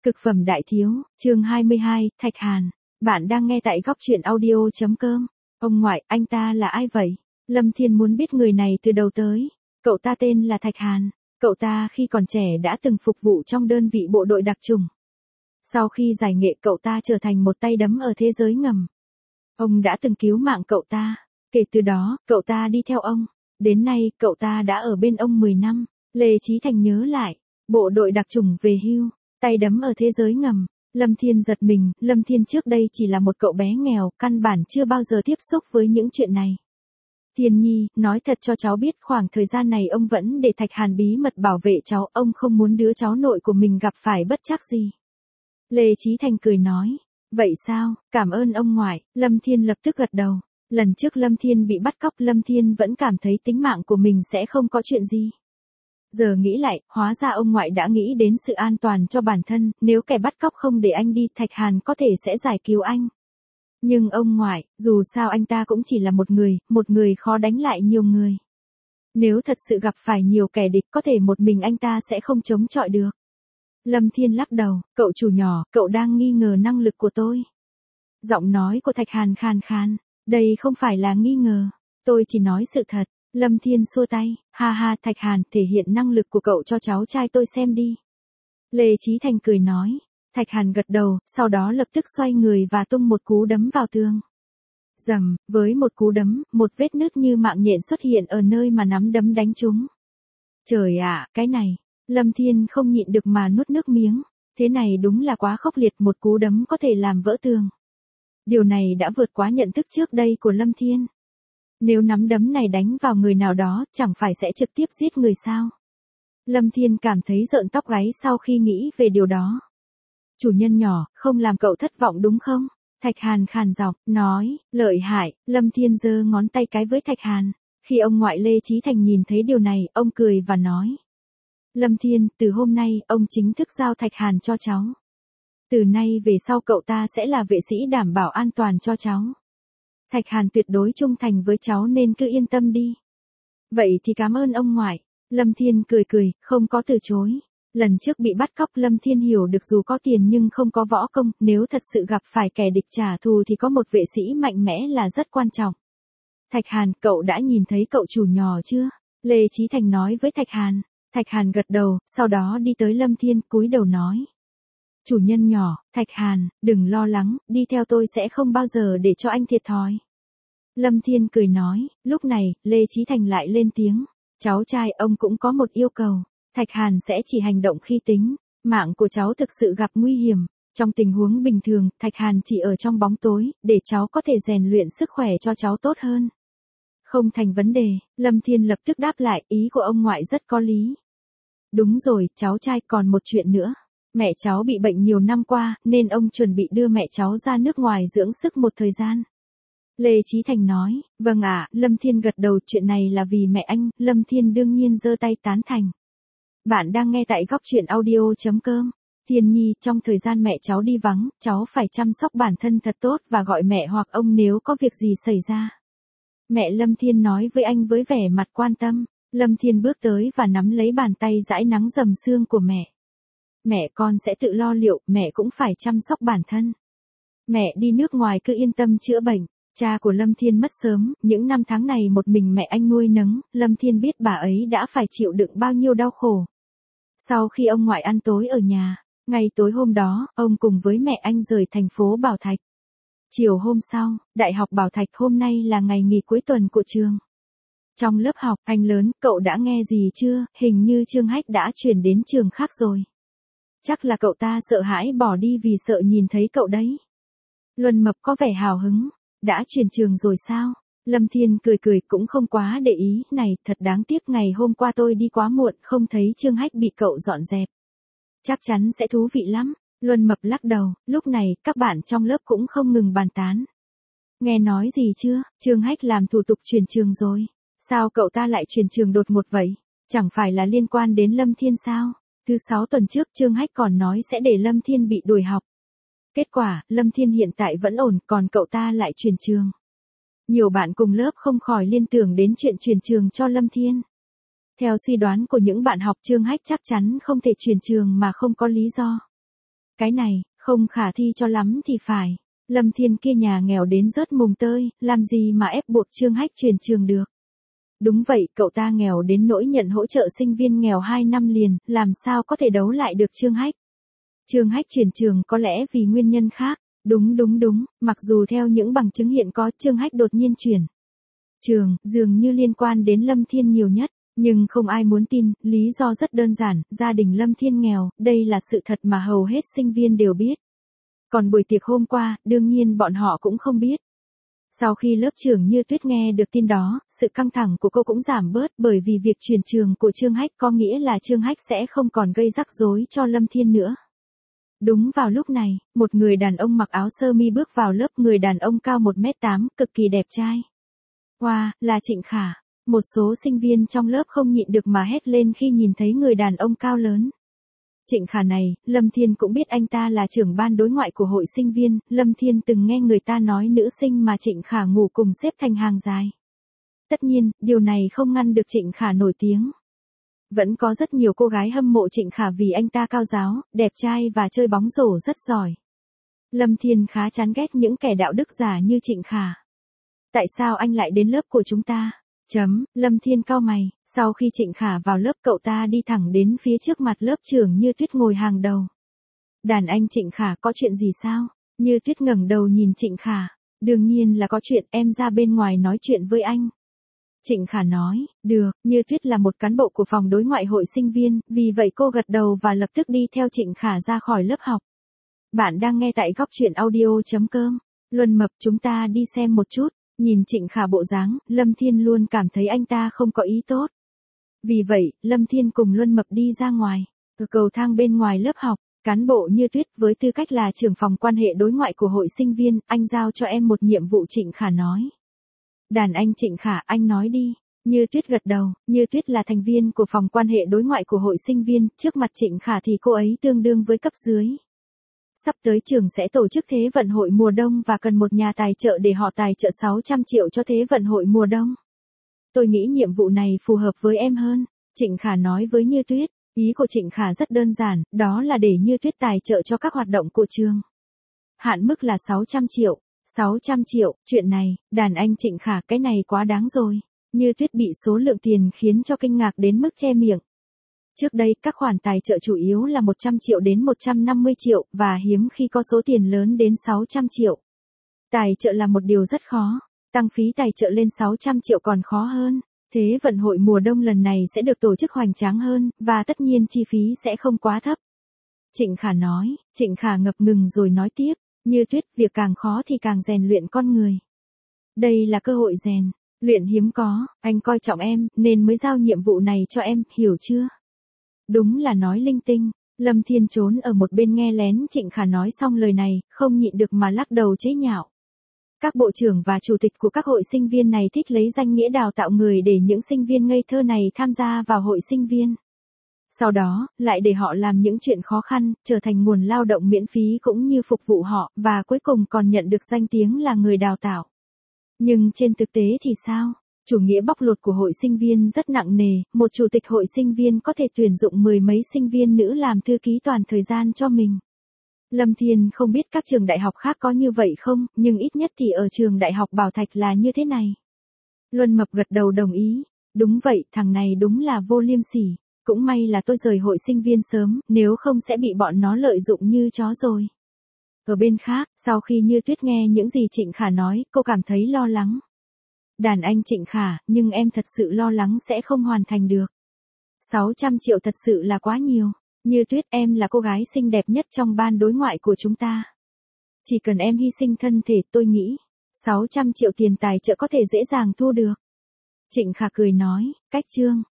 Cực phẩm đại thiếu, chương 22, Thạch Hàn. Bạn đang nghe tại góc truyện audio.com. Ông ngoại, anh ta là ai vậy? Lâm Thiên muốn biết người này từ đầu tới. Cậu ta tên là Thạch Hàn. Cậu ta khi còn trẻ đã từng phục vụ trong đơn vị bộ đội đặc chủng. Sau khi giải nghệ cậu ta trở thành một tay đấm ở thế giới ngầm. Ông đã từng cứu mạng cậu ta. Kể từ đó, cậu ta đi theo ông. Đến nay, cậu ta đã ở bên ông 10 năm. Lê Chí Thành nhớ lại. Bộ đội đặc chủng về hưu. Tay đấm ở thế giới ngầm. Lâm Thiên giật mình, Lâm Thiên trước đây chỉ là một cậu bé nghèo, căn bản chưa bao giờ tiếp xúc với những chuyện này. Thiên Nhi, nói thật cho cháu biết khoảng thời gian này ông vẫn để Thạch Hàn bí mật bảo vệ cháu, ông không muốn đứa cháu nội của mình gặp phải bất trắc gì. Lê Chí Thành cười nói, vậy sao, cảm ơn ông ngoại, Lâm Thiên lập tức gật đầu. Lần trước Lâm Thiên bị bắt cóc Lâm Thiên vẫn cảm thấy tính mạng của mình sẽ không có chuyện gì. Giờ nghĩ lại, hóa ra ông ngoại đã nghĩ đến sự an toàn cho bản thân, nếu kẻ bắt cóc không để anh đi, Thạch Hàn có thể sẽ giải cứu anh. Nhưng ông ngoại, dù sao anh ta cũng chỉ là một người khó đánh lại nhiều người. Nếu thật sự gặp phải nhiều kẻ địch có thể một mình anh ta sẽ không chống chọi được. Lâm Thiên lắc đầu, cậu chủ nhỏ, cậu đang nghi ngờ năng lực của tôi. Giọng nói của Thạch Hàn khàn khàn, đây không phải là nghi ngờ, tôi chỉ nói sự thật. Lâm Thiên xua tay, ha ha Thạch Hàn, thể hiện năng lực của cậu cho cháu trai tôi xem đi. Lê Chí Thành cười nói, Thạch Hàn gật đầu, sau đó lập tức xoay người và tung một cú đấm vào tường. Rầm, với một cú đấm, một vết nứt như mạng nhện xuất hiện ở nơi mà nắm đấm đánh trúng. Trời ạ, cái này, Lâm Thiên không nhịn được mà nuốt nước miếng, thế này đúng là quá khốc liệt, một cú đấm có thể làm vỡ tường. Điều này đã vượt quá nhận thức trước đây của Lâm Thiên. Nếu nắm đấm này đánh vào người nào đó, chẳng phải sẽ trực tiếp giết người sao? Lâm Thiên cảm thấy rợn tóc gáy sau khi nghĩ về điều đó. Chủ nhân nhỏ, không làm cậu thất vọng đúng không? Thạch Hàn khàn giọng, nói, lợi hại, Lâm Thiên giơ ngón tay cái với Thạch Hàn. Khi ông ngoại Lê Chí Thành nhìn thấy điều này, ông cười và nói. Lâm Thiên, từ hôm nay, ông chính thức giao Thạch Hàn cho cháu. Từ nay về sau cậu ta sẽ là vệ sĩ đảm bảo an toàn cho cháu. Thạch Hàn tuyệt đối trung thành với cháu nên cứ yên tâm đi. Vậy thì cảm ơn ông ngoại. Lâm Thiên cười cười, không có từ chối. Lần trước bị bắt cóc Lâm Thiên hiểu được dù có tiền nhưng không có võ công, nếu thật sự gặp phải kẻ địch trả thù thì có một vệ sĩ mạnh mẽ là rất quan trọng. Thạch Hàn, cậu đã nhìn thấy cậu chủ nhỏ chưa? Lê Chí Thành nói với Thạch Hàn. Thạch Hàn gật đầu, sau đó đi tới Lâm Thiên, cúi đầu nói. Chủ nhân nhỏ, Thạch Hàn, đừng lo lắng, đi theo tôi sẽ không bao giờ để cho anh thiệt thòi. Lâm Thiên cười nói, lúc này, Lê Chí Thành lại lên tiếng. Cháu trai ông cũng có một yêu cầu. Thạch Hàn sẽ chỉ hành động khi tính. Mạng của cháu thực sự gặp nguy hiểm. Trong tình huống bình thường, Thạch Hàn chỉ ở trong bóng tối, để cháu có thể rèn luyện sức khỏe cho cháu tốt hơn. Không thành vấn đề, Lâm Thiên lập tức đáp lại, ý của ông ngoại rất có lý. Đúng rồi, cháu trai, còn một chuyện nữa. Mẹ cháu bị bệnh nhiều năm qua, nên ông chuẩn bị đưa mẹ cháu ra nước ngoài dưỡng sức một thời gian. Lê Chí Thành nói, vâng ạ, Lâm Thiên gật đầu, chuyện này là vì mẹ anh, Lâm Thiên đương nhiên giơ tay tán thành. Bạn đang nghe tại góc truyện audio.com. Thiên Nhi, trong thời gian mẹ cháu đi vắng, cháu phải chăm sóc bản thân thật tốt và gọi mẹ hoặc ông nếu có việc gì xảy ra. Mẹ Lâm Thiên nói với anh với vẻ mặt quan tâm. Lâm Thiên bước tới và nắm lấy bàn tay dãi nắng rầm xương của mẹ. Mẹ con sẽ tự lo liệu, mẹ cũng phải chăm sóc bản thân. Mẹ đi nước ngoài cứ yên tâm chữa bệnh. Cha của Lâm Thiên mất sớm, những năm tháng này một mình mẹ anh nuôi nấng, Lâm Thiên biết bà ấy đã phải chịu đựng bao nhiêu đau khổ. Sau khi ông ngoại ăn tối ở nhà, ngày tối hôm đó, ông cùng với mẹ anh rời thành phố Bảo Thạch. Chiều hôm sau, Đại học Bảo Thạch, hôm nay là ngày nghỉ cuối tuần của trường. Trong lớp học, anh lớn, cậu đã nghe gì chưa, hình như Trương Hách đã chuyển đến trường khác rồi. Chắc là cậu ta sợ hãi bỏ đi vì sợ nhìn thấy cậu đấy. Luân Mập có vẻ hào hứng. Đã chuyển trường rồi sao? Lâm Thiên cười cười cũng không quá để ý, này, thật đáng tiếc ngày hôm qua tôi đi quá muộn không thấy Trương Hách bị cậu dọn dẹp. Chắc chắn sẽ thú vị lắm. Luân Mập lắc đầu, lúc này các bạn trong lớp cũng không ngừng bàn tán. Nghe nói gì chưa, Trương Hách làm thủ tục chuyển trường rồi. Sao cậu ta lại chuyển trường đột ngột vậy? Chẳng phải là liên quan đến Lâm Thiên sao? Thứ 6 tuần trước Trương Hách còn nói sẽ để Lâm Thiên bị đuổi học. Kết quả, Lâm Thiên hiện tại vẫn ổn, còn cậu ta lại chuyển trường. Nhiều bạn cùng lớp không khỏi liên tưởng đến chuyện chuyển trường cho Lâm Thiên. Theo suy đoán của những bạn học, Trương Hách chắc chắn không thể chuyển trường mà không có lý do. Cái này, không khả thi cho lắm thì phải. Lâm Thiên kia nhà nghèo đến rớt mùng tơi, làm gì mà ép buộc Trương Hách chuyển trường được. Đúng vậy, cậu ta nghèo đến nỗi nhận hỗ trợ sinh viên nghèo 2 năm liền, làm sao có thể đấu lại được Trương Hách. Trương Hách chuyển trường có lẽ vì nguyên nhân khác. Đúng, mặc dù theo những bằng chứng hiện có, Trương Hách đột nhiên chuyển trường, dường như liên quan đến Lâm Thiên nhiều nhất, nhưng không ai muốn tin, lý do rất đơn giản, gia đình Lâm Thiên nghèo, đây là sự thật mà hầu hết sinh viên đều biết. Còn buổi tiệc hôm qua, đương nhiên bọn họ cũng không biết. Sau khi lớp trưởng Như Tuyết nghe được tin đó, sự căng thẳng của cô cũng giảm bớt bởi vì việc chuyển trường của Trương Hách có nghĩa là Trương Hách sẽ không còn gây rắc rối cho Lâm Thiên nữa. Đúng vào lúc này, một người đàn ông mặc áo sơ mi bước vào lớp, người đàn ông cao 1m8, cực kỳ đẹp trai. Wow, là Trịnh Khả. Một số sinh viên trong lớp không nhịn được mà hét lên khi nhìn thấy người đàn ông cao lớn. Trịnh Khả này, Lâm Thiên cũng biết anh ta là trưởng ban đối ngoại của hội sinh viên, Lâm Thiên từng nghe người ta nói nữ sinh mà Trịnh Khả ngủ cùng xếp thành hàng dài. Tất nhiên, điều này không ngăn được Trịnh Khả nổi tiếng. Vẫn có rất nhiều cô gái hâm mộ Trịnh Khả vì anh ta cao ráo, đẹp trai và chơi bóng rổ rất giỏi. Lâm Thiên khá chán ghét những kẻ đạo đức giả như Trịnh Khả. Tại sao anh lại đến lớp của chúng ta? Lâm Thiên cau mày, sau khi Trịnh Khả vào lớp cậu ta đi thẳng đến phía trước mặt lớp trưởng Như Tuyết ngồi hàng đầu. Đàn anh Trịnh Khả có chuyện gì sao? Như Tuyết ngẩng đầu nhìn Trịnh Khả. Đương nhiên là có chuyện, em ra bên ngoài nói chuyện với anh. Trịnh Khả nói, được, Như Tuyết là một cán bộ của phòng đối ngoại hội sinh viên, vì vậy cô gật đầu và lập tức đi theo Trịnh Khả ra khỏi lớp học. Bạn đang nghe tại góc truyện audio.com. Luân Mập, chúng ta đi xem một chút. Nhìn Trịnh Khả bộ dáng, Lâm Thiên luôn cảm thấy anh ta không có ý tốt. Vì vậy, Lâm Thiên cùng Luân Mập đi ra ngoài. Ở cầu thang bên ngoài lớp học, cán bộ Như Tuyết với tư cách là trưởng phòng quan hệ đối ngoại của hội sinh viên, anh giao cho em một nhiệm vụ, Trịnh Khả nói. Đàn anh Trịnh Khả, anh nói đi. Như Tuyết gật đầu, Như Tuyết là thành viên của phòng quan hệ đối ngoại của hội sinh viên, trước mặt Trịnh Khả thì cô ấy tương đương với cấp dưới. Sắp tới trường sẽ tổ chức Thế vận hội mùa đông và cần một nhà tài trợ để họ tài trợ 600 triệu cho Thế vận hội mùa đông. Tôi nghĩ nhiệm vụ này phù hợp với em hơn, Trịnh Khả nói với Như Tuyết. Ý của Trịnh Khả rất đơn giản, đó là để Như Tuyết tài trợ cho các hoạt động của trường. Hạn mức là 600 triệu. 600 triệu, chuyện này, đàn anh Trịnh Khả, cái này quá đáng rồi. Như Tuyết bị số lượng tiền khiến cho kinh ngạc đến mức che miệng. Trước đây, các khoản tài trợ chủ yếu là 100 triệu đến 150 triệu, và hiếm khi có số tiền lớn đến 600 triệu. Tài trợ là một điều rất khó, tăng phí tài trợ lên 600 triệu còn khó hơn. Thế vận hội mùa đông lần này sẽ được tổ chức hoành tráng hơn, và tất nhiên chi phí sẽ không quá thấp. Trịnh Khả nói, Trịnh Khả ngập ngừng rồi nói tiếp, Như Tuyết, việc càng khó thì càng rèn luyện con người. Đây là cơ hội rèn luyện hiếm có, anh coi trọng em, nên mới giao nhiệm vụ này cho em, hiểu chưa? Đúng là nói linh tinh. Lâm Thiên trốn ở một bên nghe lén Trịnh Khả nói xong lời này, không nhịn được mà lắc đầu chế nhạo. Các bộ trưởng và chủ tịch của các hội sinh viên này thích lấy danh nghĩa đào tạo người để những sinh viên ngây thơ này tham gia vào hội sinh viên. Sau đó, lại để họ làm những chuyện khó khăn, trở thành nguồn lao động miễn phí cũng như phục vụ họ, và cuối cùng còn nhận được danh tiếng là người đào tạo. Nhưng trên thực tế thì sao? Chủ nghĩa bóc lột của hội sinh viên rất nặng nề, một chủ tịch hội sinh viên có thể tuyển dụng 10 mấy sinh viên nữ làm thư ký toàn thời gian cho mình. Lâm Thiên không biết các trường đại học khác có như vậy không, nhưng ít nhất thì ở trường đại học Bảo Thạch là như thế này. Luân Mập gật đầu đồng ý. Đúng vậy, thằng này đúng là vô liêm sỉ. Cũng may là tôi rời hội sinh viên sớm, nếu không sẽ bị bọn nó lợi dụng như chó rồi. Ở bên khác, sau khi Như Tuyết nghe những gì Trịnh Khả nói, cô cảm thấy lo lắng. Đàn anh Trịnh Khả, nhưng em thật sự lo lắng sẽ không hoàn thành được. 600 triệu thật sự là quá nhiều. Như Tuyết, em là cô gái xinh đẹp nhất trong ban đối ngoại của chúng ta. Chỉ cần em hy sinh thân thể, tôi nghĩ 600 triệu tiền tài trợ có thể dễ dàng thu được. Trịnh Khả cười nói, cách chương.